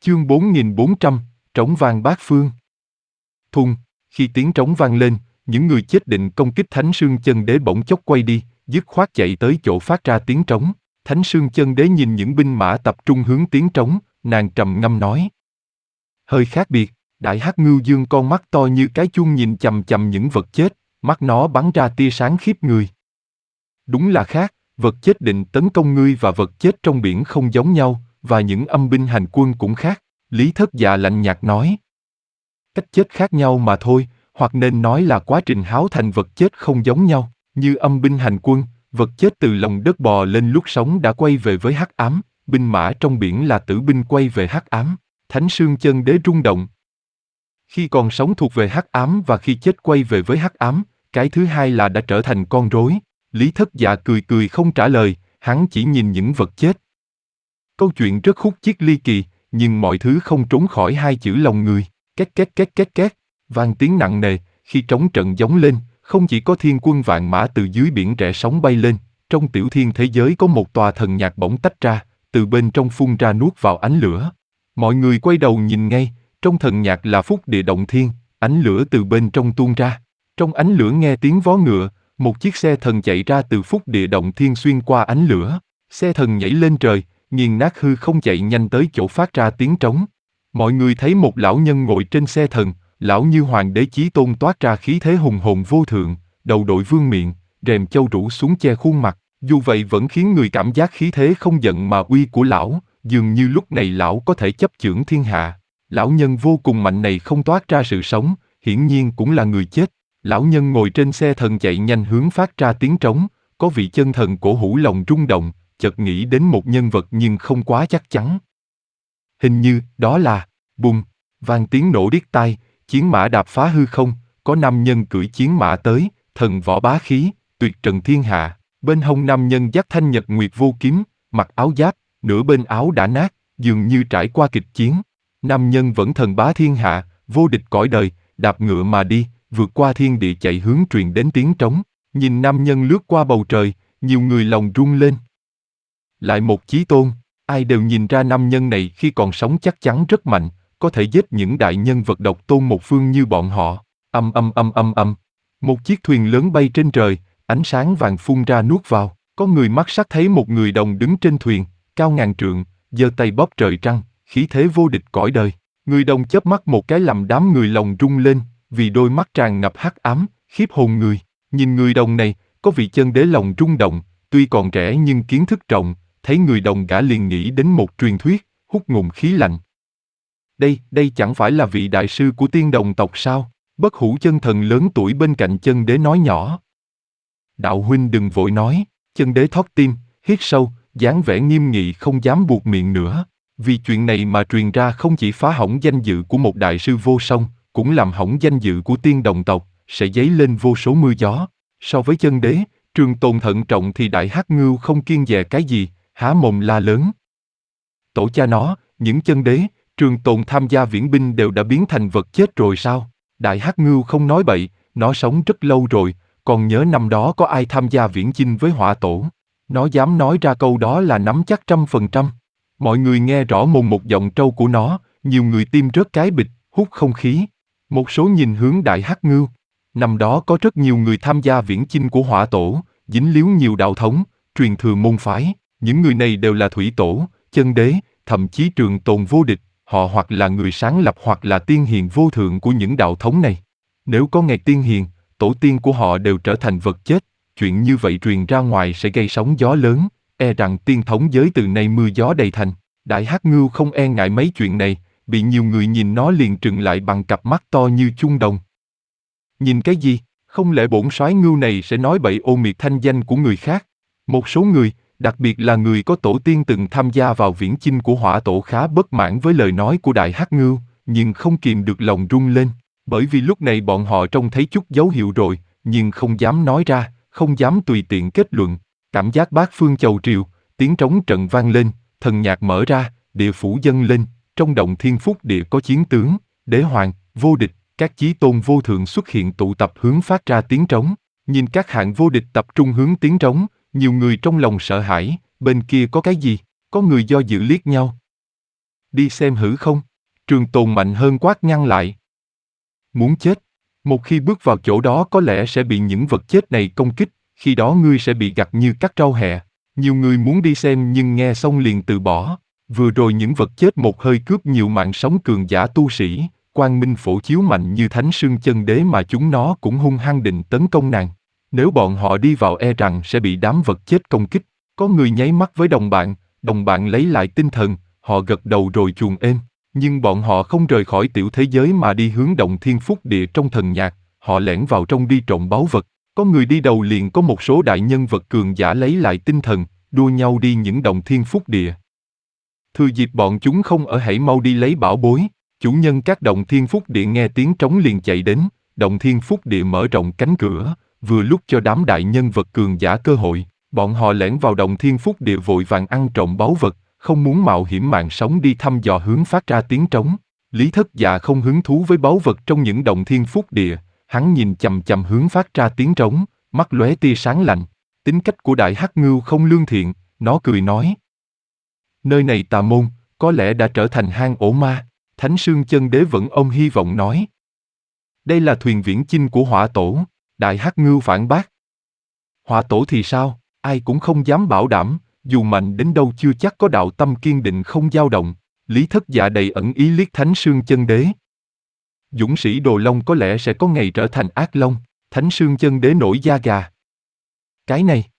Chương 4400, trống vang bát phương. Thùng, khi tiếng trống vang lên, những người chết định công kích Thánh Sương Chân Đế bỗng chốc quay đi, dứt khoát chạy tới chỗ phát ra tiếng trống. Thánh Sương Chân Đế nhìn những binh mã tập trung hướng tiếng trống, nàng trầm ngâm nói. Hơi khác biệt, Đại Hắc Ngưu Dương con mắt to như cái chuông nhìn chằm chằm những vật chết, mắt nó bắn ra tia sáng khiếp người. Đúng là khác, vật chết định tấn công ngươi và vật chết trong biển không giống nhau, và những âm binh hành quân cũng khác. Lý Thất Dạ lạnh nhạt nói. Cách chết khác nhau mà thôi, hoặc nên nói là quá trình háo thành vật chết không giống nhau. Như âm binh hành quân, vật chết từ lòng đất bò lên lúc sống đã quay về với hắc ám, binh mã trong biển là tử binh quay về hắc ám. Thánh Sương Chân Đế rung động. Khi còn sống thuộc về hắc ám và khi chết quay về với hắc ám, cái thứ hai là đã trở thành con rối. Lý Thất Dạ cười cười không trả lời, hắn chỉ nhìn những vật chết. Câu chuyện rất khúc chiết ly kỳ, nhưng mọi thứ không trốn khỏi hai chữ lòng người. Két két két két két, vang tiếng nặng nề, khi trống trận gióng lên, không chỉ có thiên quân vạn mã từ dưới biển rẽ sóng bay lên, trong tiểu thiên thế giới có một tòa thần nhạc bỗng tách ra, từ bên trong phun ra nuốt vào ánh lửa. Mọi người quay đầu nhìn ngay, trong thần nhạc là phúc địa động thiên, ánh lửa từ bên trong tuôn ra. Trong ánh lửa nghe tiếng vó ngựa, một chiếc xe thần chạy ra từ phúc địa động thiên xuyên qua ánh lửa. Xe thần nhảy lên trời, nghiền nát hư không chạy nhanh tới chỗ phát ra tiếng trống. Mọi người thấy một lão nhân ngồi trên xe thần, lão như hoàng đế chí tôn toát ra khí thế hùng hồn vô thượng, đầu đội vương miện, rèm châu rủ xuống che khuôn mặt, dù vậy vẫn khiến người cảm giác khí thế không giận mà uy của lão, dường như lúc này lão có thể chấp chưởng thiên hạ. Lão nhân vô cùng mạnh này không toát ra sự sống, hiển nhiên cũng là người chết. Lão nhân ngồi trên xe thần chạy nhanh hướng phát ra tiếng trống, có vị chân thần cổ hủ lòng rung động, chợt nghĩ đến một nhân vật nhưng không quá chắc chắn. Hình như, đó là, bùng, vang tiếng nổ điếc tai, chiến mã đạp phá hư không, có nam nhân cưỡi chiến mã tới, thần võ bá khí, tuyệt trần thiên hạ, bên hông nam nhân dắt thanh nhật nguyệt vô kiếm, mặc áo giáp, nửa bên áo đã nát, dường như trải qua kịch chiến. Nam nhân vẫn thần bá thiên hạ, vô địch cõi đời, đạp ngựa mà đi, vượt qua thiên địa chạy hướng truyền đến tiếng trống. Nhìn nam nhân lướt qua bầu trời, nhiều người lòng rung lên. Lại một chí tôn, ai đều nhìn ra nam nhân này khi còn sống chắc chắn rất mạnh, có thể giết những đại nhân vật độc tôn một phương như bọn họ. Một chiếc thuyền lớn bay trên trời, ánh sáng vàng phun ra nuốt vào. Có người mắt sắc thấy một người đồng đứng trên thuyền, cao ngàn trượng, giơ tay bóp trời trăng, khí thế vô địch cõi đời. Người đồng chớp mắt một cái làm đám người lòng rung lên, vì đôi mắt tràn ngập hắc ám, khiếp hồn người. Nhìn người đồng này, có vị chân đế lòng rung động, tuy còn trẻ nhưng kiến thức rộng, thấy người đồng gã liền nghĩ đến một truyền thuyết, hút ngụm khí lạnh. Đây chẳng phải là vị đại sư của tiên đồng tộc sao? Bất hủ chân thần lớn tuổi bên cạnh chân đế nói nhỏ. Đạo huynh đừng vội nói, chân đế thót tim, hít sâu, dáng vẻ nghiêm nghị không dám buột miệng nữa. Vì chuyện này mà truyền ra không chỉ phá hỏng danh dự của một đại sư vô song, cũng làm hỏng danh dự của tiên đồng tộc, sẽ dấy lên vô số mưa gió. So với chân đế, Trường Tồn thận trọng thì Đại Hắc Ngưu không kiêng dè cái gì, há mồm la lớn. Tổ cha nó, những chân đế, Trường Tồn tham gia viễn binh đều đã biến thành vật chết rồi sao? Đại Hắc Ngưu không nói bậy, nó sống rất lâu rồi, còn nhớ năm đó có ai tham gia viễn chinh với Hỏa Tổ. Nó dám nói ra câu đó là nắm chắc 100%. Mọi người nghe rõ mồm một giọng trâu của nó, nhiều người tim rớt cái bịch, hút không khí. Một số nhìn hướng Đại Hắc Ngưu. Năm đó có rất nhiều người tham gia viễn chinh của Hỏa Tổ, dính líu nhiều đạo thống, truyền thừa môn phái. Những người này đều là thủy tổ, chân đế, thậm chí Trường Tồn vô địch. Họ hoặc là người sáng lập hoặc là tiên hiền vô thượng của những đạo thống này. Nếu có ngày tiên hiền, tổ tiên của họ đều trở thành vật chết, chuyện như vậy truyền ra ngoài sẽ gây sóng gió lớn, e rằng tiên thống giới từ nay mưa gió đầy thành. Đại Hắc Ngưu không e ngại mấy chuyện này, bị nhiều người nhìn nó liền trừng lại bằng cặp mắt to như chung đồng. Nhìn cái gì? Không lẽ bổn soái Ngưu này sẽ nói bậy ô miệt thanh danh của người khác? Một số người, đặc biệt là người có tổ tiên từng tham gia vào viễn chinh của Hỏa Tổ khá bất mãn với lời nói của Đại Hắc Ngưu, nhưng không kìm được lòng rung lên, bởi vì lúc này bọn họ trông thấy chút dấu hiệu rồi, nhưng không dám nói ra, không dám tùy tiện kết luận. Cảm giác bát phương chầu triều, tiếng trống trận vang lên, thần nhạc mở ra, địa phủ dâng lên, trong động thiên phúc địa có chiến tướng, đế hoàng, vô địch, các chí tôn vô thượng xuất hiện tụ tập hướng phát ra tiếng trống. Nhìn các hạng vô địch tập trung hướng tiếng trống, nhiều người trong lòng sợ hãi, bên kia có cái gì? Có người do dự liếc nhau. đi xem hử không? Trường Tồn mạnh hơn quát ngăn lại. Muốn chết. Một khi bước vào chỗ đó có lẽ sẽ bị những vật chết này công kích, khi đó ngươi sẽ bị gặt như cắt rau hẹ. Nhiều người muốn đi xem nhưng nghe xong liền từ bỏ. Vừa rồi những vật chết một hơi cướp nhiều mạng sống cường giả tu sĩ, quang minh phổ chiếu mạnh như thánh sương chân đế mà chúng nó cũng hung hăng định tấn công nàng. Nếu bọn họ đi vào e rằng sẽ bị đám vật chết công kích. Có người nháy mắt với đồng bạn lấy lại tinh thần, họ gật đầu rồi chuồn êm. Nhưng bọn họ không rời khỏi tiểu thế giới mà đi hướng động thiên phúc địa trong thần nhạc, họ lẻn vào trong đi trộm báu vật. Có người đi đầu liền có một số đại nhân vật cường giả lấy lại tinh thần, đua nhau đi những động thiên phúc địa. Thừa dịp bọn chúng không ở hãy mau đi lấy bảo bối. Chủ nhân các động thiên phúc địa nghe tiếng trống liền chạy đến, động thiên phúc địa mở rộng cánh cửa, vừa lúc cho đám đại nhân vật cường giả cơ hội. Bọn họ lẻn vào động thiên phúc địa vội vàng ăn trộm báu vật, không muốn mạo hiểm mạng sống đi thăm dò hướng phát ra tiếng trống. Lý Thất Dạ không hứng thú với báu vật trong những động thiên phúc địa, hắn nhìn chằm chằm hướng phát ra tiếng trống, mắt lóe tia sáng lạnh. Tính cách của Đại Hắc Ngưu không lương thiện, nó cười nói. Nơi này tà môn, có lẽ đã trở thành hang ổ ma. Thánh Sương Chân Đế vẫn ôm hy vọng nói. Đây là thuyền viễn chinh của Hỏa Tổ. Đại Hắc Ngưu phản bác. Hỏa Tổ thì sao, ai cũng không dám bảo đảm, dù mạnh đến đâu chưa chắc có đạo tâm kiên định không dao động. Lý Thất Dạ đầy ẩn ý liếc Thánh Sương Chân Đế. Dũng sĩ Đồ Long có lẽ sẽ có ngày trở thành ác long. Thánh Sương Chân Đế nổi da gà. Cái này,